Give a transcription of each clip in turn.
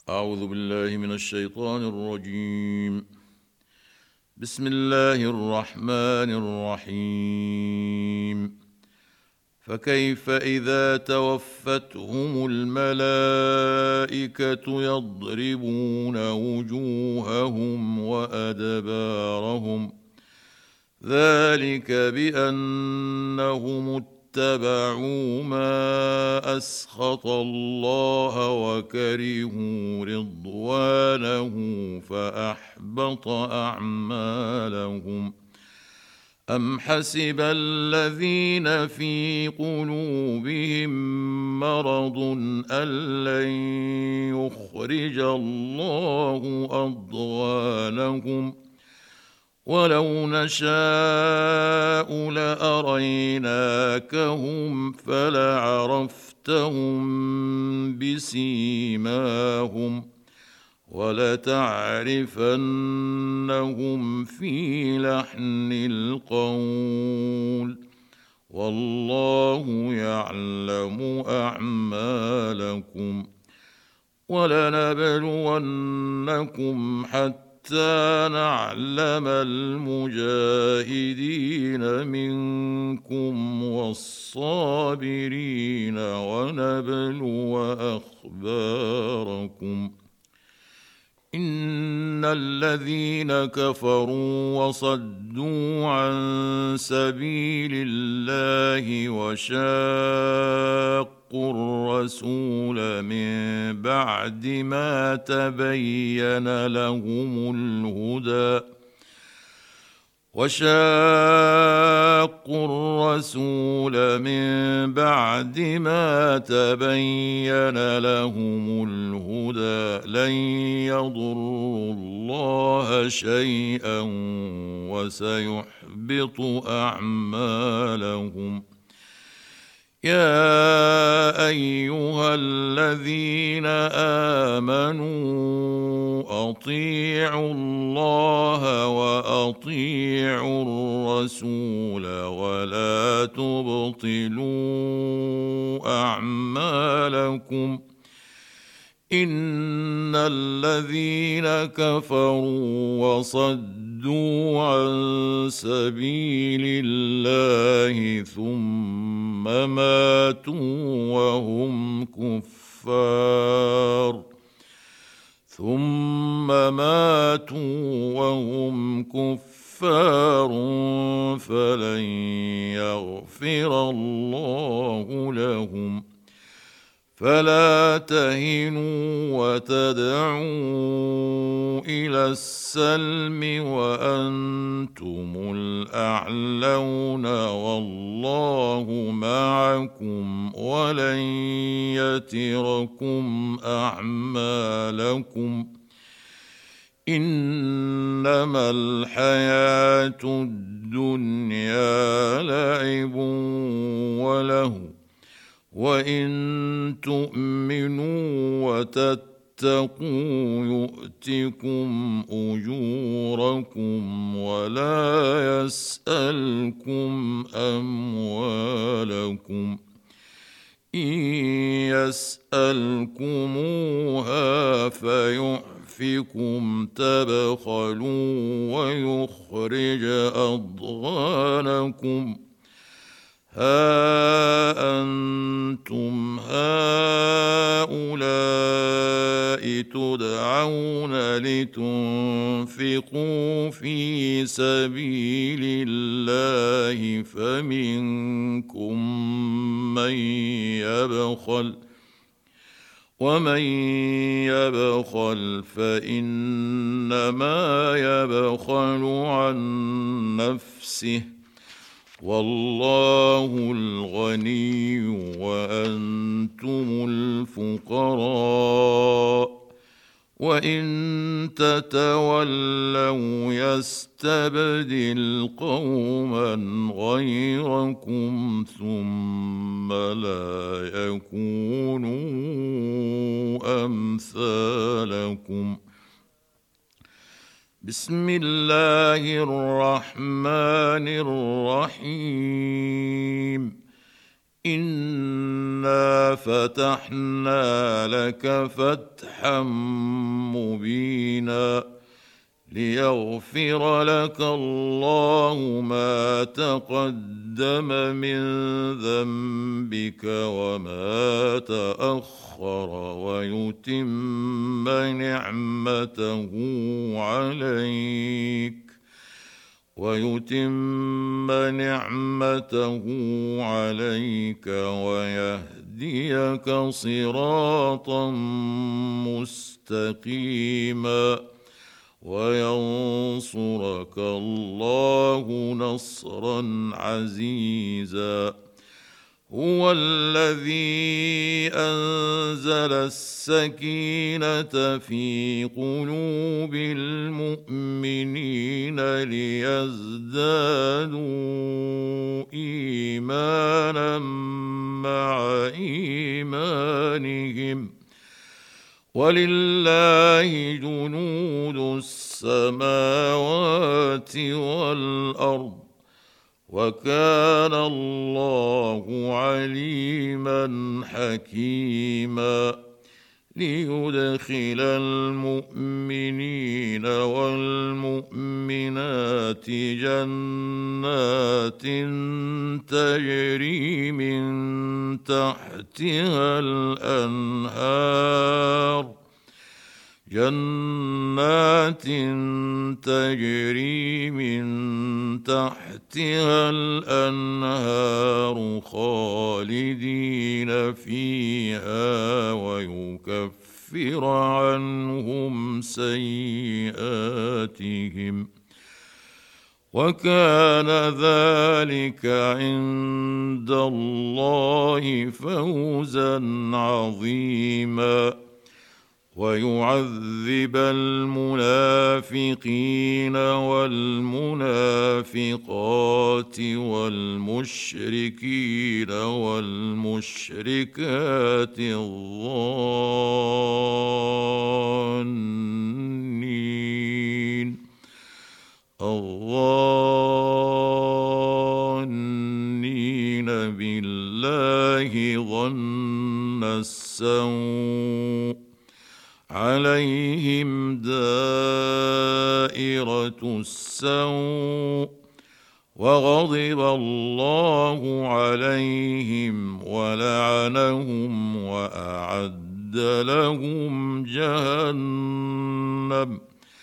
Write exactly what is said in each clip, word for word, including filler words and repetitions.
أعوذ بالله من الشيطان الرجيم. بسم الله الرحمن الرحيم. فكيف إذا توفتهم الملائكة يضربون وجوههم وأدبارهم ذلك بأنهم اتبعوا ما أسخط الله وكرهوا رضوانه فأحبط أعمالهم. أم حسب الذين في قلوبهم مرض أن لن يخرج الله أضغانهم ولو نشاء لأريناكهم فلعرفتهم بسيماهم ولتعرفنهم في لحن القول والله يعلم أعمالكم. ولنبلونكم حتى حتى نعلم المجاهدين منكم والصابرين ونبلو أخباركم. إن الذين كفروا وصدوا عن سبيل الله وشاقوا الرسول من بعد ما تبين لهم الهدى وشاقوا الرسول من بعد ما تبين لهم الهدى لن يضروا الله شيئا وسيحبط أعمالهم. يا أيها الذين آمنوا أطيعوا الله وأطيعوا الرسول ولا تبطلوا أعمالكم. إن الذين كفروا وصدوا عن سبيل الله ثم ماتوا وهم كفار ثم ماتوا وهم كفار فلن يغفر الله لهم. فلا تهنوا وتدعوا إلى السلم وأنتم الأعلون والله معكم ولن يتركم أعمالكم. إنما الحياة الدنيا لعب وله وإن تؤمنوا وتتقوا يؤتكم أجوركم ولا يسألكم أموالكم. إن يسألكموها فيحفكم تبخلوا ويخرج أضغانكم. ها أنتم هؤلاء تدعون لتنفقوا في سبيل الله فمنكم من يبخل ومن يبخل فإنما يبخل عن نفسه والله الغني وأنتم الفقراء وإن تتولوا يستبدل قوما غيركم ثم لا يكونوا أمثالكم. بسم الله الرحمن الرحيم. إنا فتحنا لك فتحا مبينا ليغفر لك الله ما تقدم من ذنبك وما تأخر ويتم نعمته عليك ويتم نعمته عليك ويهديك صراطا مستقيما وينصرك الله نصرا عزيزا هو الذي أنزل السكينة في قلوب المؤمنين ليزدادوا إيمانا مع إيمانهم ولله جنود السماوات والأرض وكان الله عليما حكيما ليدخل المؤمنين والمؤمنات جنات تجري من تحتها الأنهار جنات تجري من تحتها الأنهار خالدين فيها ويكفر عنهم سيئاتهم وكان ذلك عند الله فوزا عظيما ويعذب المنافقين والمنافقات والمشركين والمشركات الظانين الظانين بالله ظن السوء عليهم دائرة السوء وغضب الله عليهم ولعنهم وأعد لهم جهنم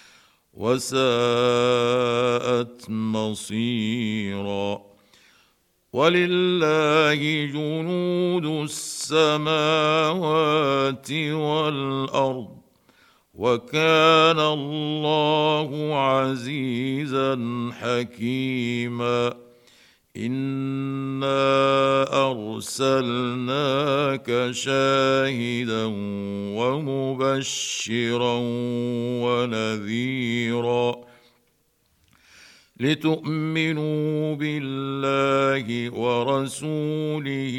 وساءت مصيرا ولله جنود السماوات والأرض وكان الله عزيزا حكيما إنا أرسلناك شاهدا ومبشرا ونذيرا لتؤمنوا بالله ورسوله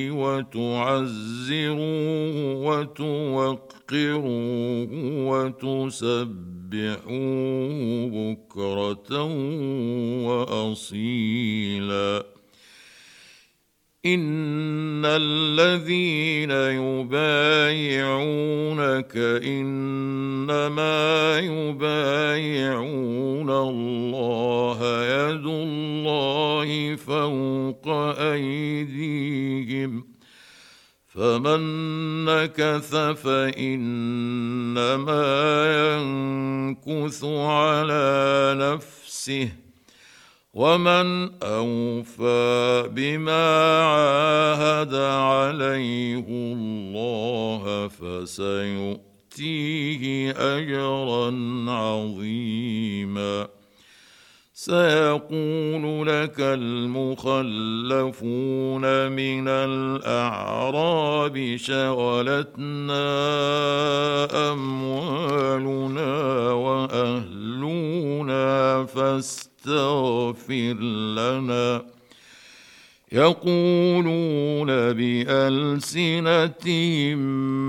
وتعزروه وتوقروه وتسبحوه بكرة وأصيلا إن الذين يبايعونك إنما يبايعون الله يد الله فوق أيديهم فمن نكث فإنما ينكث على نفسه ومن أوفى بما عاهد عليه الله فسيؤتيه أجرا عظيما سيقول لك المخلفون من الأعراب شغلتنا أموالنا وأهلنا فاستغفر لنا يقولون بألسنتهم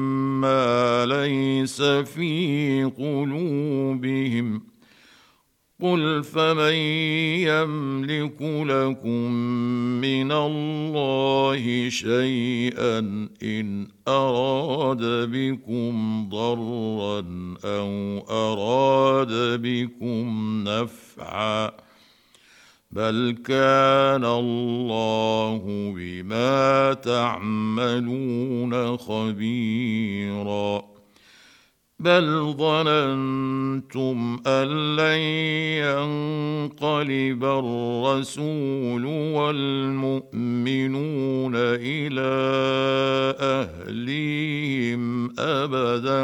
ما ليس في قلوبهم قل فمن يملك لكم من الله شيئا إن أراد بكم ضرا أو أراد بكم نفعا بل كان الله بما تعملون خبيرا بل ظننتم أن لن ينقلب الرسول والمؤمنون إلى أهليهم أبدا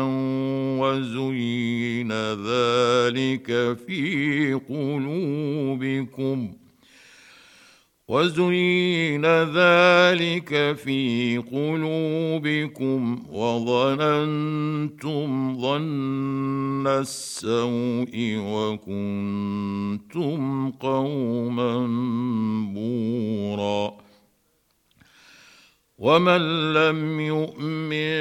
وزين ذلك في قلوبكم وزين ذلك في قلوبكم وظننتم ظن السوء وكنتم قوما بورا ومن لم يؤمن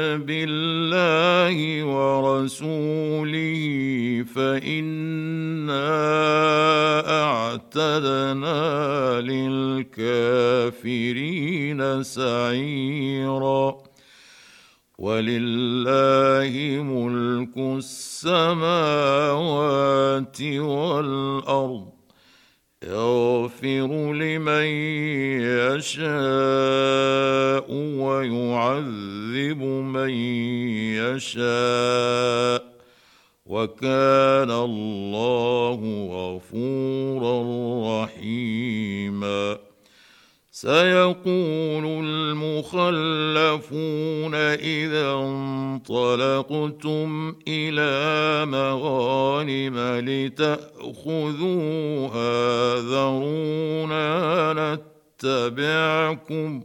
بالله ورسوله فإنا أعتدنا للكافرين سعيرا ولله ملك السماوات والأرض يغفر لمن يشاء ويعذب من يشاء وكان الله غفورا رحيما سيقول المخلفون إذا انطلقتم إلى مغانم لتأخذوها ذرونا نتبعكم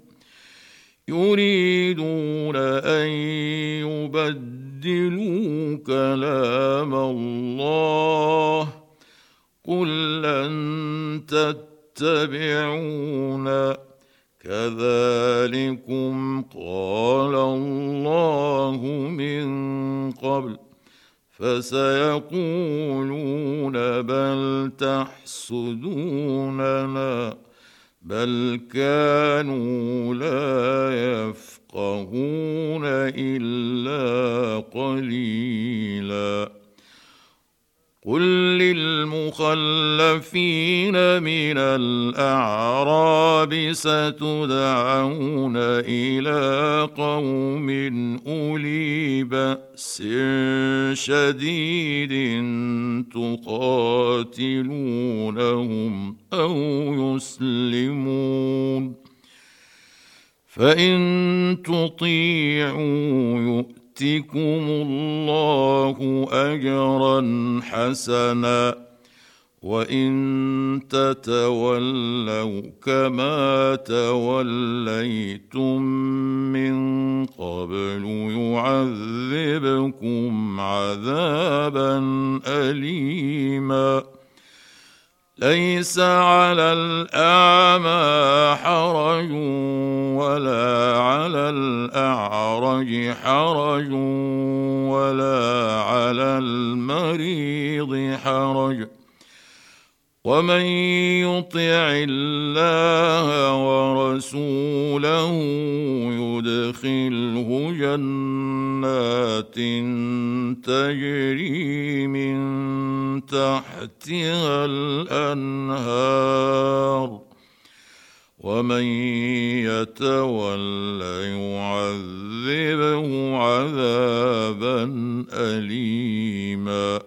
يريدون أن يبدلوا كلام الله قل لن تتبعونا كذلكم قال الله من قبل فسيقولون بل تحسدوننا بل كانوا لا يفقهون إلا قليلا قل للمخلفين من الأعراب ستدعون إلى قوم أولي بأس شديد تقاتلونهم أو يسلمون فإن تطيعوا يؤتكم الله أجرا حسنا وإن تتولوا كما توليتم من قبل يعذبكم عذابا أليما ليس على الأعمى حرج ولا على الأعرج حرج ولا على المريض حرج ومن يطع الله ورسوله يدخله جنات تجري من تحتها الأنهار ومن يتول يعذبه عذابا أليما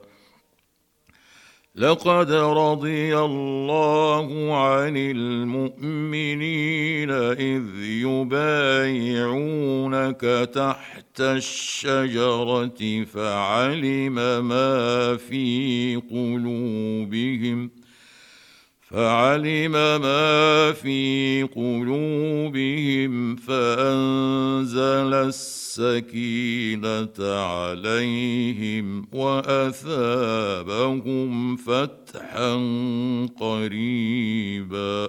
لقد رضي الله عن المؤمنين إذ يبايعونك تحت الشجرة فعلم ما في قلوبهم فعلم ما في قلوبهم فأنزل السكينة عليهم وأثابهم فتحا قريبا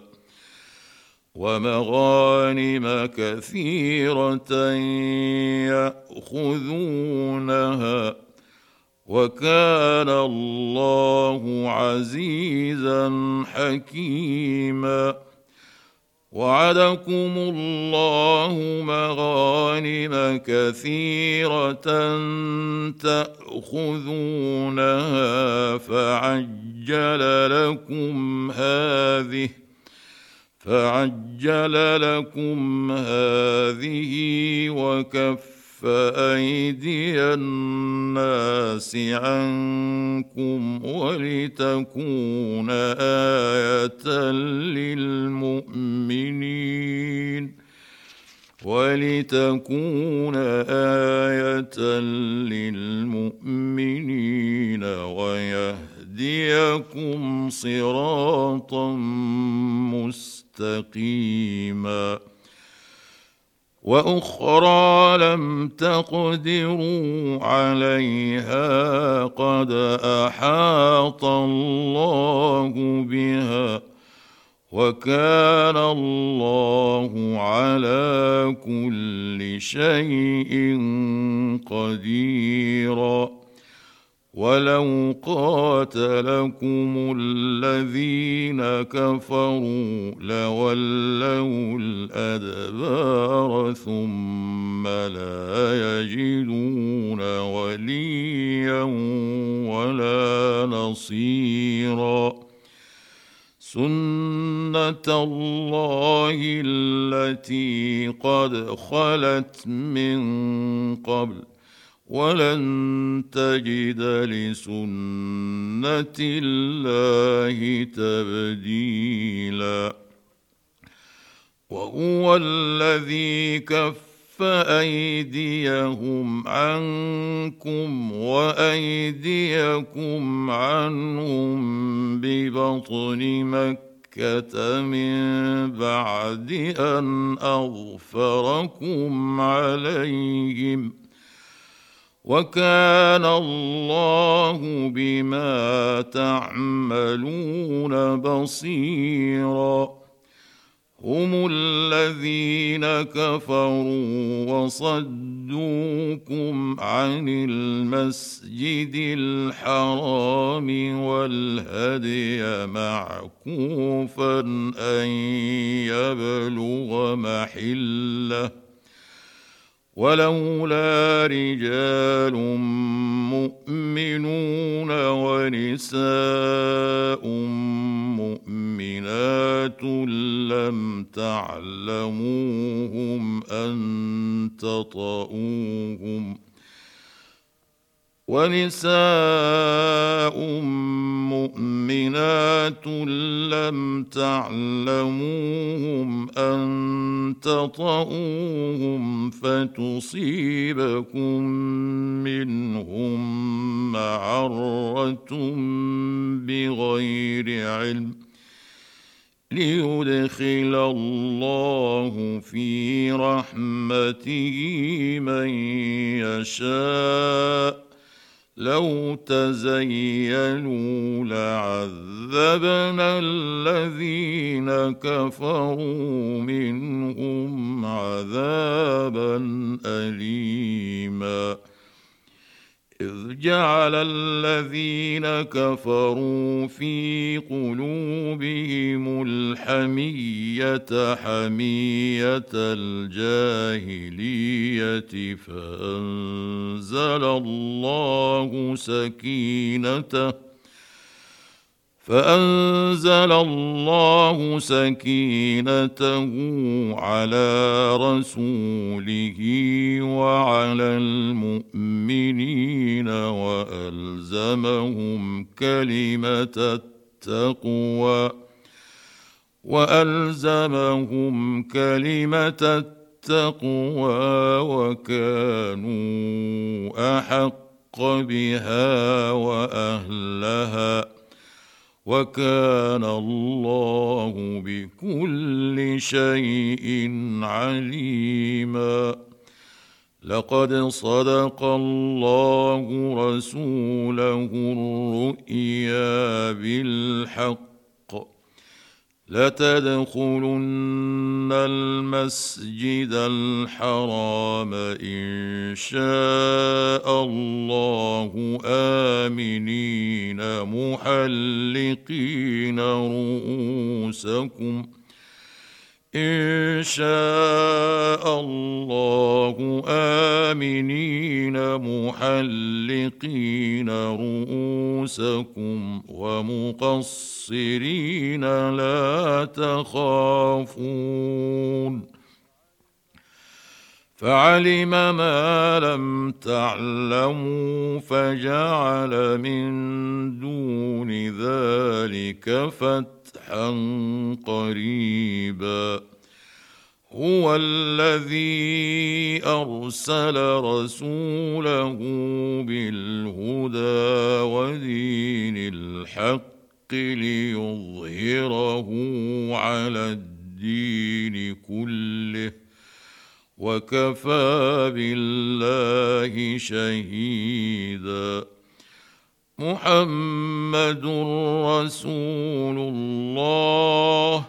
ومغانم كثيرة يأخذونها وكان الله عزيزا حكيما. وعدكم الله مغانم كثيرة تأخذونها فعجل لكم هذه فعجل لكم هذه وكف أيدي الناس عنكم ولتكون آية للمؤمنين ولتكون آية للمؤمنين ويهديكم صراطا مستقيما. وأخرى لم تقدروا عليها قد أحاط الله بها وكان الله على كل شيء قديرا. ولو قاتلكم الذين كفروا لولوا الأدبار ثم لا يجدون وليا ولا نصيرا. سنة الله التي قد خلت من قبل ولن تجد لسنة الله تبديلا. وهو الذي كف أيديهم عنكم وأيديكم عنهم ببطن مكة من بعد أن أظفركم عليهم وكان الله بما تعملون بصيرا. هم الذين كفروا وصدوكم عن المسجد الحرام والهدي معكوفا أن يبلغ محله ولولا رجال مؤمنون ونساء مؤمنات لم تعلموهم أن تطؤوهم ونساء مؤمنات لم تعلموهم أن تطؤوهم فتصيبكم منهم معرة بغير علم ليدخل الله في رحمته من يشاء. لو تزيلوا لعذبنا الذين كفروا منهم عذابا أليما. إذ جعل الذين كفروا في قلوبهم الحمية حمية الجاهلية فأنزل الله سكينته فأنزل الله سكينته على رسوله وعلى المؤمنين وألزمهم كلمة التقوى وألزمهم كلمة التقوى وكانوا أحق بها وأهلها وكان الله بكل شيء عليما. لقد صدق الله رسوله الرؤيا بالحق لتدخلن المسجد الحرام إن شاء الله آمنين محلقين رؤوسكم إن شاء الله آمنين محلقين رؤوسكم ومقصرين لا تخافون فعلم ما لم تعلموا فجعل من دون ذلك فتحا قريبا هو الذي أرسل رسوله بالهدى ودين الحق ليظهره على الدين كله وكفى بالله شهيدا محمد رسول الله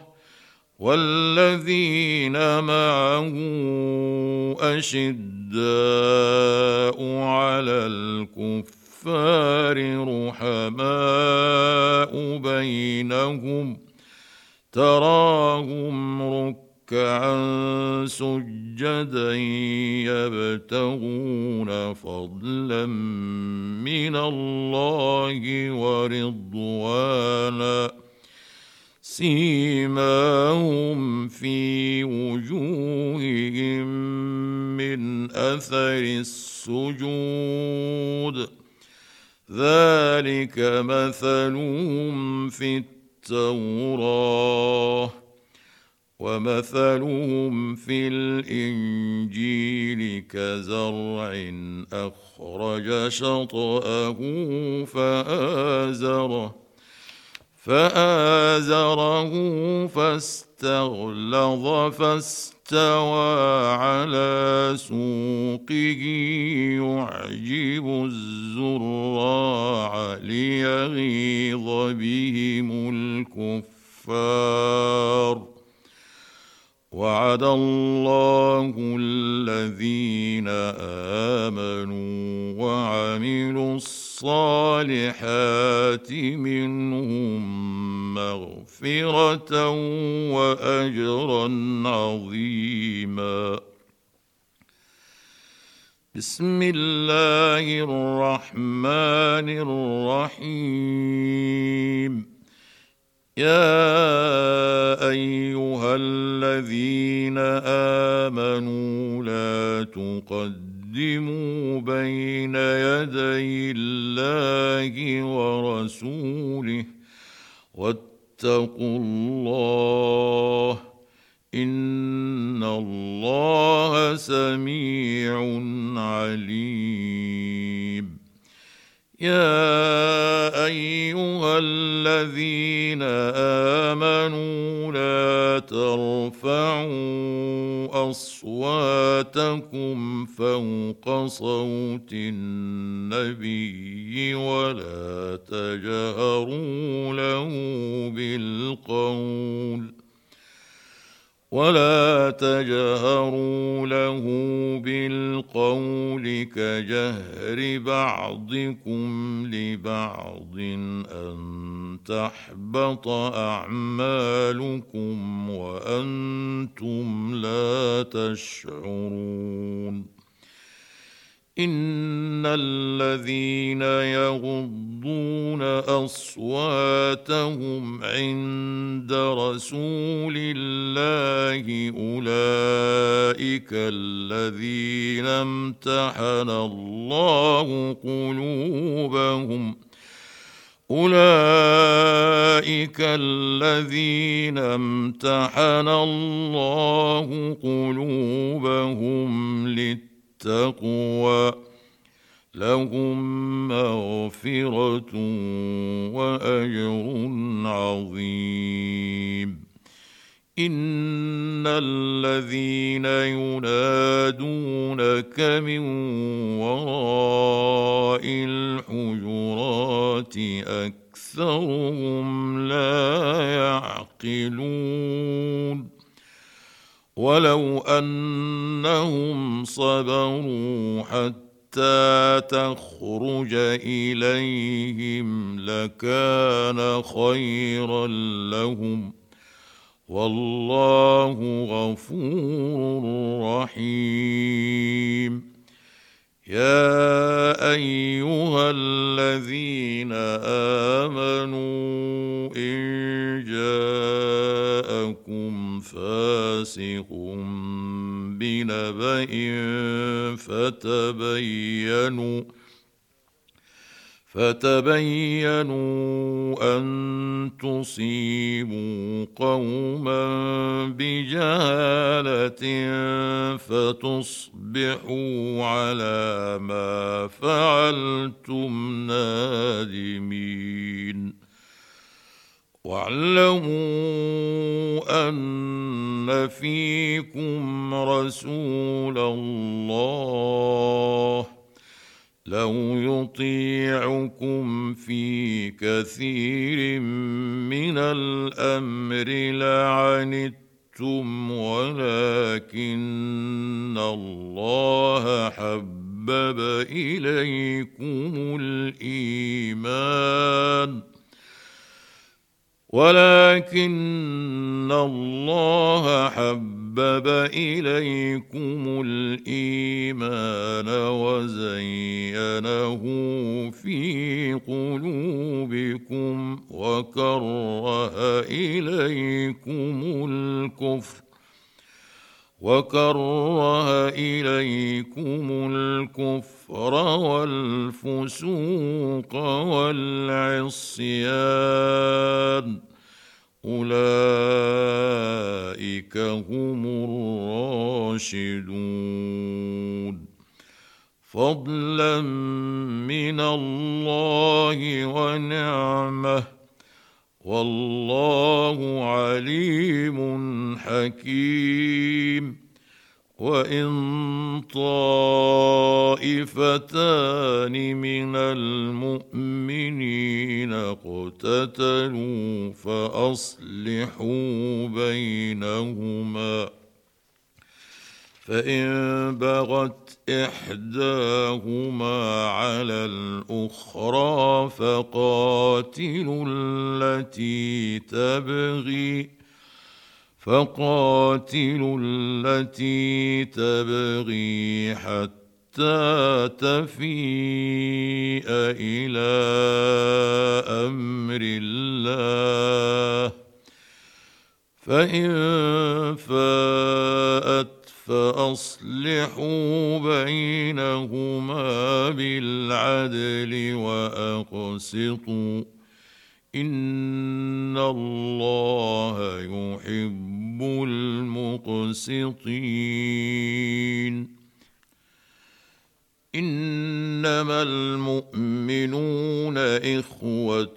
والذين معه أشداء على الكفار رحماء بينهم تراهم ركعا سجدا يبتغون فضلا من الله ورضوانا سيماهم في وجوههم من أثر السجود ذلك مثلهم في التوراة ومثلهم في الإنجيل كزرع أخرج شطأه فآزره فآزره فاستغلظ فاستوى على سوقه يعجب الزراع ليغيظ بهم الكفار وعد الله الذين آمنوا وعملوا الصالحات منهم مغفرة وأجرا عظيما بسم الله الرحمن الرحيم يا أيها الذين آمنوا لا تقدموا بين يدي الله ورسوله واتقوا الله إن الله سميع عليم يا أيها الذين آمنوا لا ترفعوا أصواتكم فوق صوت النبي ولا تجهروا له بالقول ولا تجهروا له بالقول كجهر بعضكم لبعض أن تحبط أعمالكم وأنتم لا تشعرون إن الذين يغضون أصواتهم عند رسول الله أولئك الذين امتحن الله قلوبهم أولئك الذين امتحن الله قلوبهم للتقوى التقوى لهم مغفرة وأجر عظيم إن الذين ينادونك من وراء الحجرات أكثرهم لا يعقلون يعقلون ولو أنهم صبروا حتى تخرج إليهم لكان خيرا لهم والله غفور رحيم يا أيها الذين آمنوا إن جاءكم فاسق بنبأ فتبينوا فتبينوا أن تصيبوا قوما بجهالة فتصبحوا على ما فعلتم نادمين واعلموا أن فيكم رسول الله لو يطيعكم في كثير من الأمر لعنتم ولكن الله حبب إليكم الإيمان ولكن الله حبب إليكم الإيمان وزينه في قلوبكم وكره إليكم الكفر وكره إليكم الكفر والفسوق والعصيان أولئك هم الراشدون فضلا من الله ونعمه والله عليم حكيم وإن طائفتان من المؤمنين اقتتلوا فأصلحوا بينهما فإن بغت إحداهما على الأخرى فقاتلوا التي تبغي فقاتلوا التي تبغي حتى تفيء إلى أمر الله فإن فاءت فأصلحوا بينهما بالعدل وأقسطوا إن الله يحب المقسطين إنما المؤمنون إخوة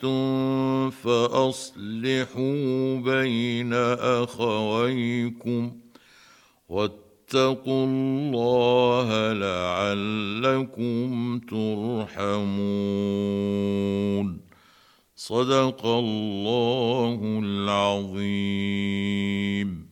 فأصلحوا بين أخويكم واتقوا الله لعلكم ترحمون صدق الله العظيم.